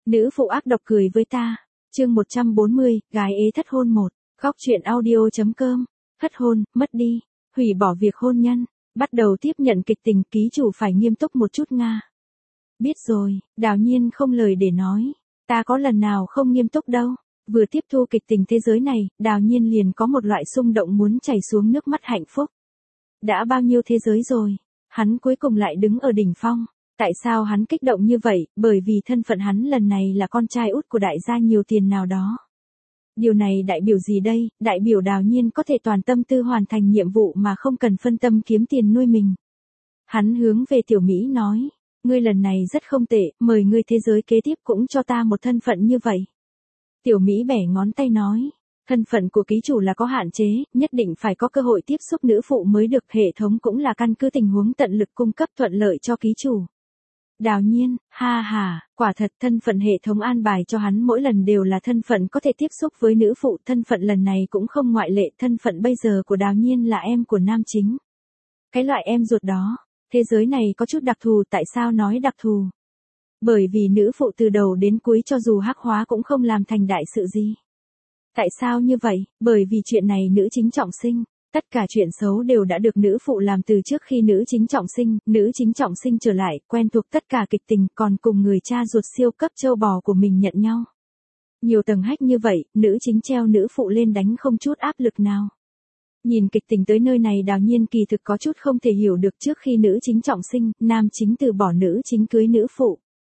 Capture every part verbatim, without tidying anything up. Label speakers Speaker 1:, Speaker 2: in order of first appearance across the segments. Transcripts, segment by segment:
Speaker 1: Nữ phụ ác độc cười với ta. Chương một trăm bốn mươi, gái ế thất hôn một. Góc truyện audio.com. Thất hôn, mất đi, hủy bỏ việc hôn nhân, bắt đầu tiếp nhận kịch tình, ký chủ phải nghiêm túc một chút nga. Biết rồi, Đào Nhiên không lời để nói. Ta có lần nào không nghiêm túc đâu. Vừa tiếp thu kịch tình thế giới này, Đào Nhiên liền có một loại xung động muốn chảy xuống nước mắt hạnh phúc. Đã bao nhiêu thế giới rồi, hắn cuối cùng lại đứng ở đỉnh phong. Tại sao hắn kích động như vậy? Bởi vì thân phận hắn lần này là con trai út của đại gia nhiều tiền nào đó. Điều này đại biểu gì đây? Đại biểu Đào Nhiên có thể toàn tâm tư hoàn thành nhiệm vụ mà không cần phân tâm kiếm tiền nuôi mình. Hắn hướng về Tiểu Mỹ nói, ngươi lần này rất không tệ, mời ngươi thế giới kế tiếp cũng cho ta một thân phận như vậy. Tiểu Mỹ bẻ ngón tay nói, thân phận của ký chủ là có hạn chế, nhất định phải có cơ hội tiếp xúc nữ phụ mới được, hệ thống cũng là căn cứ tình huống tận lực cung cấp thuận lợi cho ký chủ. Đào Nhiên, ha ha, quả thật thân phận hệ thống an bài cho hắn mỗi lần đều là thân phận có thể tiếp xúc với nữ phụ, thân phận lần này cũng không ngoại lệ, thân phận bây giờ của Đào Nhiên là em của nam chính. Cái loại em ruột đó, thế giới này có chút đặc thù, tại sao nói đặc thù? Bởi vì nữ phụ từ đầu đến cuối cho dù hắc hóa cũng không làm thành đại sự gì. Tại sao như vậy? Bởi vì chuyện này nữ chính trọng sinh. Tất cả chuyện xấu đều đã được nữ phụ làm từ trước khi nữ chính trọng sinh, nữ chính trọng sinh trở lại, quen thuộc tất cả kịch tình, còn cùng người cha ruột siêu cấp châu bò của mình nhận nhau. Nhiều tầng hách như vậy, nữ chính treo nữ phụ lên đánh không chút áp lực nào. Nhìn kịch tình tới nơi này Đào Nhiên kỳ thực có chút không thể hiểu được, trước khi nữ chính trọng sinh, nam chính từ bỏ nữ chính cưới nữ phụ.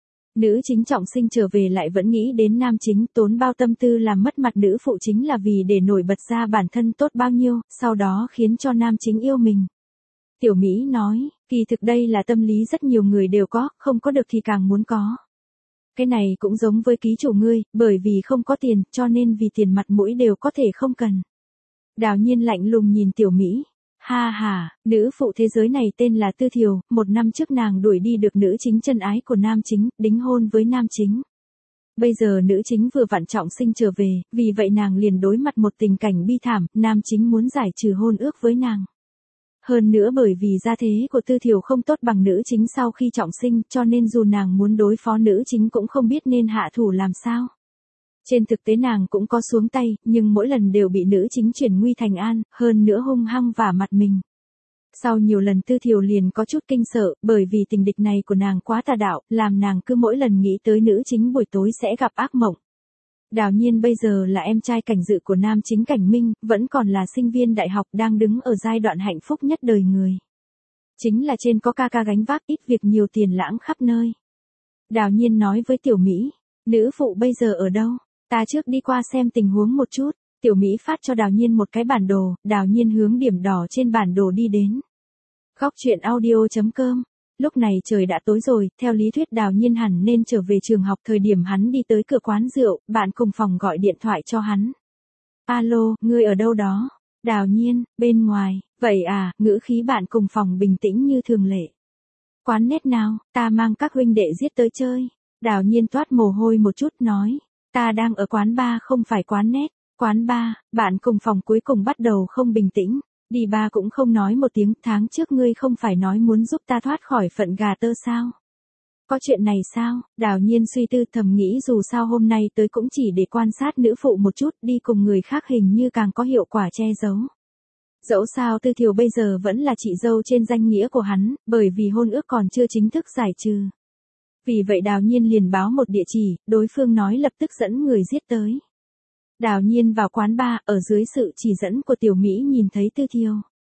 Speaker 1: Nữ chính trọng sinh trở về lại vẫn nghĩ đến nam chính, tốn bao tâm tư làm mất mặt nữ phụ chính là vì để nổi bật ra bản thân tốt bao nhiêu, sau đó khiến cho nam chính yêu mình. Tiểu Mỹ nói, kỳ thực đây là tâm lý rất nhiều người đều có, không có được thì càng muốn có. Cái này cũng giống với ký chủ ngươi, bởi vì không có tiền, cho nên vì tiền mặt mũi đều có thể không cần. Đào Nhiên lạnh lùng nhìn Tiểu Mỹ. Ha ha, nữ phụ thế giới này tên là Tư Thiều, một năm trước nàng đuổi đi được nữ chính chân ái của nam chính, đính hôn với nam chính. Bây giờ nữ chính vừa vặn trọng sinh trở về, vì vậy nàng liền đối mặt một tình cảnh bi thảm, nam chính muốn giải trừ hôn ước với nàng. Hơn nữa bởi vì gia thế của Tư Thiều không tốt bằng nữ chính sau khi trọng sinh, cho nên dù nàng muốn đối phó nữ chính cũng không biết nên hạ thủ làm sao. Trên thực tế nàng cũng có xuống tay, nhưng mỗi lần đều bị nữ chính chuyển nguy thành an, hơn nữa hung hăng vả mặt mình. Sau nhiều lần Tư Thiều liền có chút kinh sợ, bởi vì tình địch này của nàng quá tà đạo, làm nàng cứ mỗi lần nghĩ tới nữ chính buổi tối sẽ gặp ác mộng. Đào Nhiên bây giờ là em trai Cảnh Dự của nam chính Cảnh Minh, vẫn còn là sinh viên đại học, đang đứng ở giai đoạn hạnh phúc nhất đời người. Chính là trên có ca ca gánh vác, ít việc nhiều tiền lãng khắp nơi. Đào Nhiên nói với Tiểu Mỹ, nữ phụ bây giờ ở đâu? Ta trước đi qua xem tình huống một chút. Tiểu Mỹ phát cho Đào Nhiên một cái bản đồ, Đào Nhiên hướng điểm đỏ trên bản đồ đi đến. Góc truyện audio.com. Lúc này trời đã tối rồi, theo lý thuyết Đào Nhiên hẳn nên trở về trường học, thời điểm hắn đi tới cửa quán rượu, bạn cùng phòng gọi điện thoại cho hắn. Alo, ngươi ở đâu đó? Đào Nhiên, bên ngoài, vậy à, ngữ khí bạn cùng phòng bình tĩnh như thường lệ. Quán nét nào, ta mang các huynh đệ giết tới chơi. Đào Nhiên toát mồ hôi một chút nói. Ta đang ở quán bar không phải quán nét. Quán bar, bạn cùng phòng cuối cùng bắt đầu không bình tĩnh. Đi ba cũng không nói một tiếng, tháng trước ngươi không phải nói muốn giúp ta thoát khỏi phận gà tơ sao? Có chuyện này sao? Đào Nhiên suy tư thầm nghĩ dù sao hôm nay tới cũng chỉ để quan sát nữ phụ một chút, đi cùng người khác hình như càng có hiệu quả che giấu. Dẫu sao Tư Thiều bây giờ vẫn là chị dâu trên danh nghĩa của hắn, bởi vì hôn ước còn chưa chính thức giải trừ. Vì vậy Đào Nhiên liền báo một địa chỉ, đối phương nói lập tức dẫn người giết tới. Đào Nhiên vào quán bar, ở dưới sự chỉ dẫn của Tiểu Mỹ nhìn thấy Tư Thiều.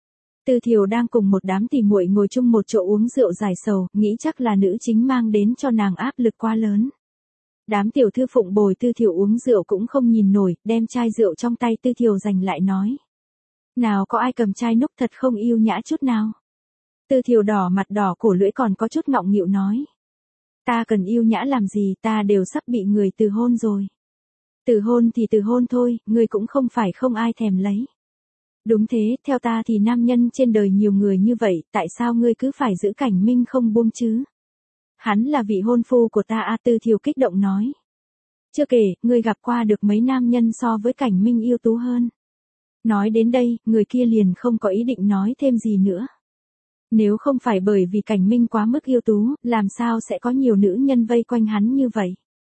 Speaker 1: Tư Thiều đang cùng một đám tỉ muội ngồi chung một chỗ uống rượu giải sầu, nghĩ chắc là nữ chính mang đến cho nàng áp lực quá lớn. Đám tiểu thư phụng bồi Tư Thiều uống rượu cũng không nhìn nổi, đem chai rượu trong tay Tư Thiều giành lại nói. Nào có ai cầm chai núc thật không yêu nhã chút nào. Tư Thiều đỏ mặt đỏ cổ lưỡi còn có chút ngọng nghịu nói. Ta cần yêu nhã làm gì, ta đều sắp bị người từ hôn rồi. Từ hôn thì từ hôn thôi, ngươi cũng không phải không ai thèm lấy. Đúng thế, theo ta thì nam nhân trên đời nhiều người như vậy, tại sao ngươi cứ phải giữ Cảnh Minh không buông chứ? Hắn là vị hôn phu của ta a. Tư Thiều kích động nói. Chưa kể, ngươi gặp qua được mấy nam nhân so với Cảnh Minh yêu tú hơn. Nói đến đây, người kia liền không có ý định nói thêm gì nữa. Nếu không phải bởi vì Cảnh Minh quá mức yêu tú, làm sao sẽ có nhiều nữ nhân vây quanh hắn như vậy?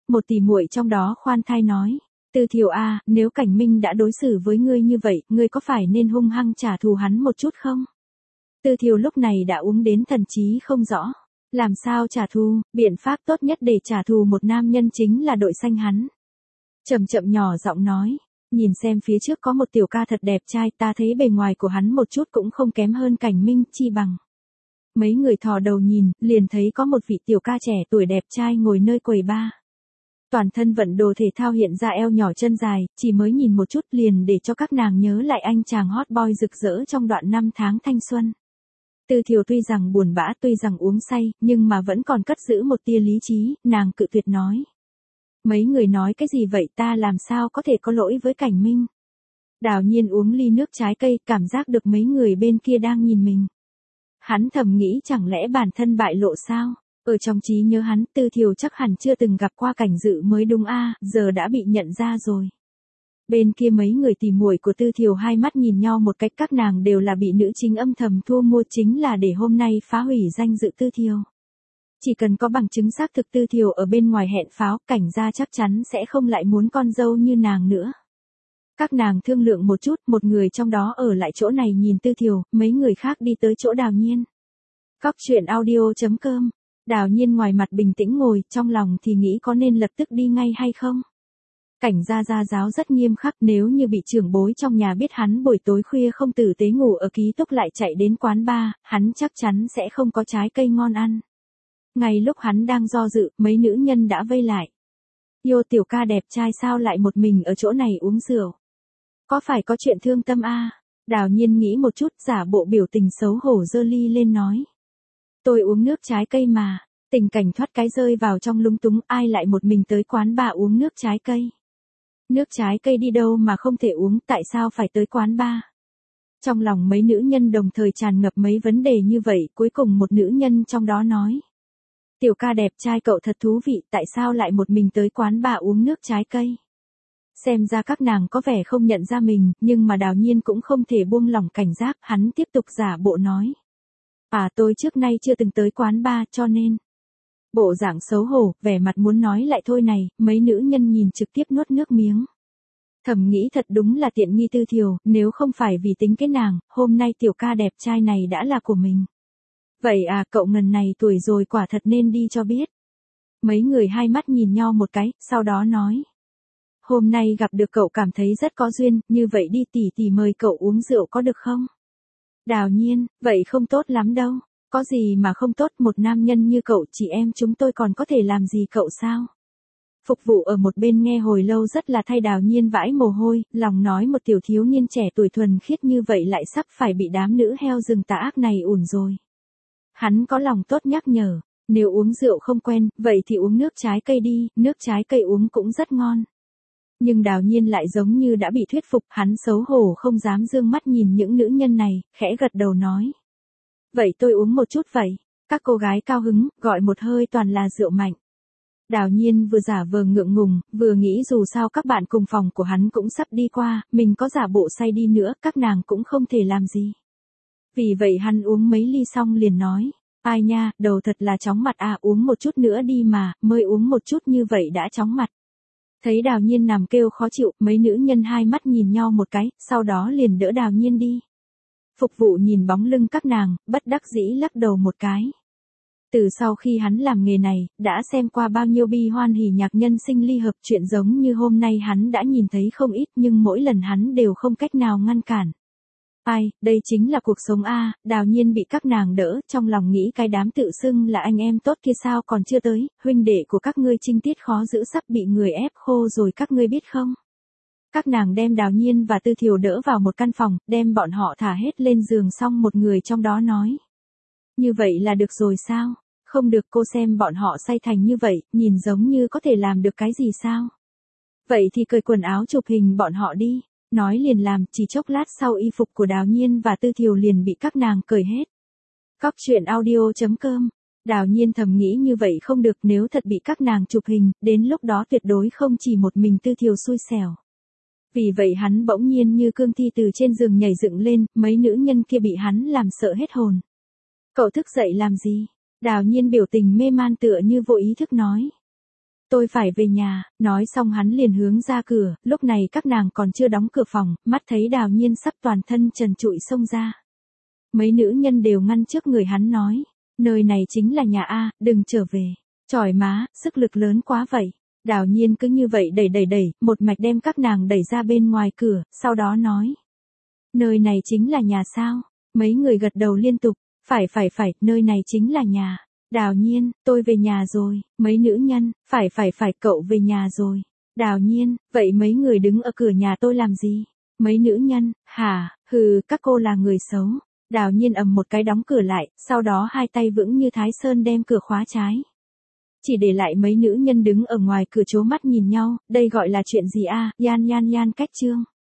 Speaker 1: Một tỷ muội trong đó khoan thai nói, Tư Thiều a, nếu Cảnh Minh đã đối xử với ngươi như vậy, ngươi có phải nên hung hăng trả thù hắn một chút không? Tư Thiều lúc này đã uống đến thần trí không rõ. Làm sao trả thù, biện pháp tốt nhất để trả thù một nam nhân chính là đội xanh hắn. Chậm chậm nhỏ giọng nói, nhìn xem phía trước có một tiểu ca thật đẹp trai, ta thấy bề ngoài của hắn một chút cũng không kém hơn Cảnh Minh, chi bằng. Mấy người thò đầu nhìn, liền thấy có một vị tiểu ca trẻ tuổi đẹp trai ngồi nơi quầy bar. Toàn thân vận đồ thể thao hiện ra eo nhỏ chân dài, chỉ mới nhìn một chút liền để cho các nàng nhớ lại anh chàng hot boy rực rỡ trong đoạn năm tháng thanh xuân. Tư Thiều tuy rằng buồn bã, tuy rằng uống say, nhưng mà vẫn còn cất giữ một tia lý trí, nàng cự tuyệt nói. Mấy người nói cái gì vậy, ta làm sao có thể có lỗi với Cảnh Minh. Đào Nhiên uống ly nước trái cây, cảm giác được mấy người bên kia đang nhìn mình. Hắn thầm nghĩ chẳng lẽ bản thân bại lộ sao? Ở trong trí nhớ hắn, Tư Thiều chắc hẳn chưa từng gặp qua Cảnh Dự mới đúng a, giờ đã bị nhận ra rồi. Bên kia mấy người tỉ muội của Tư Thiều hai mắt nhìn nhau một cách, các nàng đều là bị nữ chính âm thầm thu mua, chính là để hôm nay phá hủy danh dự Tư Thiều. Chỉ cần có bằng chứng xác thực Tư Thiều ở bên ngoài hẹn pháo, Cảnh gia chắc chắn sẽ không lại muốn con dâu như nàng nữa. Các nàng thương lượng một chút, một người trong đó ở lại chỗ này nhìn Tư Thiều, mấy người khác đi tới chỗ Đào Nhiên. Cóc truyện audio chấm com. Đào Nhiên ngoài mặt bình tĩnh ngồi, trong lòng thì nghĩ có nên lập tức đi ngay hay không. Cảnh gia gia giáo rất nghiêm khắc, nếu như bị trưởng bối trong nhà biết hắn buổi tối khuya không tử tế ngủ ở ký túc lại chạy đến quán bar, hắn chắc chắn sẽ không có trái cây ngon ăn. Ngay lúc hắn đang do dự, mấy nữ nhân đã vây lại. Yêu tiểu ca đẹp trai sao lại một mình ở chỗ này uống rượu? Có phải có chuyện thương tâm a? À? Đào Nhiên nghĩ một chút, giả bộ biểu tình xấu hổ giơ ly lên nói. Tôi uống nước trái cây mà. Tình cảnh thoát cái rơi vào trong lúng túng, ai lại một mình tới quán bar uống nước trái cây. Nước trái cây đi đâu mà không thể uống, tại sao phải tới quán bar? Trong lòng mấy nữ nhân đồng thời tràn ngập mấy vấn đề như vậy, cuối cùng một nữ nhân trong đó nói. Tiểu ca đẹp trai cậu thật thú vị, tại sao lại một mình tới quán bar uống nước trái cây? Xem ra các nàng có vẻ không nhận ra mình, nhưng mà Đào Nhiên cũng không thể buông lỏng cảnh giác, hắn tiếp tục giả bộ nói. À tôi trước nay chưa từng tới quán bar cho nên. Bộ dạng xấu hổ, vẻ mặt muốn nói lại thôi này, mấy nữ nhân nhìn trực tiếp nuốt nước miếng. Thầm nghĩ thật đúng là tiện nghi Tư Thiều, nếu không phải vì tính cái nàng, hôm nay tiểu ca đẹp trai này đã là của mình. Vậy à, cậu ngần này tuổi rồi quả thật nên đi cho biết. Mấy người hai mắt nhìn nhau một cái, sau đó nói. Hôm nay gặp được cậu cảm thấy rất có duyên, như vậy đi tỷ tỷ mời cậu uống rượu có được không? Đào Nhiên, vậy không tốt lắm đâu. Có gì mà không tốt, một nam nhân như cậu, chị em chúng tôi còn có thể làm gì cậu sao? Phục vụ ở một bên nghe hồi lâu rất là thay Đào Nhiên vãi mồ hôi, lòng nói một tiểu thiếu niên trẻ tuổi thuần khiết như vậy lại sắp phải bị đám nữ heo rừng tà ác này ủn rồi. Hắn có lòng tốt nhắc nhở, nếu uống rượu không quen, vậy thì uống nước trái cây đi, nước trái cây uống cũng rất ngon. Nhưng Đào Nhiên lại giống như đã bị thuyết phục, hắn xấu hổ không dám dương mắt nhìn những nữ nhân này, khẽ gật đầu nói. Vậy tôi uống một chút vậy. Các cô gái cao hứng, gọi một hơi toàn là rượu mạnh. Đào Nhiên vừa giả vờ ngượng ngùng, vừa nghĩ dù sao các bạn cùng phòng của hắn cũng sắp đi qua, mình có giả bộ say đi nữa, các nàng cũng không thể làm gì. Vì vậy hắn uống mấy ly xong liền nói, ai nha, đầu thật là chóng mặt à, uống một chút nữa đi mà, mới uống một chút như vậy đã chóng mặt. Thấy Đào Nhiên nằm kêu khó chịu, mấy nữ nhân hai mắt nhìn nhau một cái, sau đó liền đỡ Đào Nhiên đi. Phục vụ nhìn bóng lưng các nàng, bất đắc dĩ lắc đầu một cái. Từ sau khi hắn làm nghề này, đã xem qua bao nhiêu bi hoan hỉ nhạc nhân sinh ly hợp, chuyện giống như hôm nay hắn đã nhìn thấy không ít, nhưng mỗi lần hắn đều không cách nào ngăn cản. Ai, đây chính là cuộc sống a. Đào Nhiên bị các nàng đỡ, trong lòng nghĩ cái đám tự xưng là anh em tốt kia sao còn chưa tới, huynh đệ của các ngươi trinh tiết khó giữ sắp bị người ép khô rồi các ngươi biết không? Các nàng đem Đào Nhiên và Tư Thiều đỡ vào một căn phòng, đem bọn họ thả hết lên giường xong một người trong đó nói. Như vậy là được rồi sao? Không được, cô xem bọn họ say thành như vậy, nhìn giống như có thể làm được cái gì sao? Vậy thì cởi quần áo chụp hình bọn họ đi. Nói liền làm, chỉ chốc lát sau y phục của Đào Nhiên và Tư Thiều liền bị các nàng cởi hết. Cóc truyện audio chấm com. Đào Nhiên thầm nghĩ như vậy không được, nếu thật bị các nàng chụp hình, đến lúc đó tuyệt đối không chỉ một mình Tư Thiều xui xẻo. Vì vậy hắn bỗng nhiên như cương thi từ trên giường nhảy dựng lên, mấy nữ nhân kia bị hắn làm sợ hết hồn. Cậu thức dậy làm gì? Đào Nhiên biểu tình mê man tựa như vô ý thức nói. tôi phải về nhà, nói xong hắn liền hướng ra cửa, lúc này các nàng còn chưa đóng cửa phòng, mắt thấy Đào Nhiên sắp toàn thân trần trụi xông ra. Mấy nữ nhân đều ngăn trước người hắn nói, nơi này chính là nhà A, đừng trở về. Chỏi má, sức lực lớn quá vậy. Đào Nhiên cứ như vậy đẩy đẩy đẩy, một mạch đem các nàng đẩy ra bên ngoài cửa, sau đó nói. Nơi này chính là nhà sao? Mấy người gật đầu liên tục, phải phải phải, nơi này chính là nhà. Đào Nhiên, tôi về nhà rồi. Mấy nữ nhân, phải phải phải, cậu về nhà rồi. Đào Nhiên, vậy mấy người đứng ở cửa nhà tôi làm gì? Mấy nữ nhân, hả, hừ, các cô là người xấu. Đào Nhiên ầm một cái đóng cửa lại, sau đó hai tay vững như Thái Sơn đem cửa khóa trái. Chỉ để lại mấy nữ nhân đứng ở ngoài cửa trố mắt nhìn nhau, đây gọi là chuyện gì a? Yan yan yan cách chương.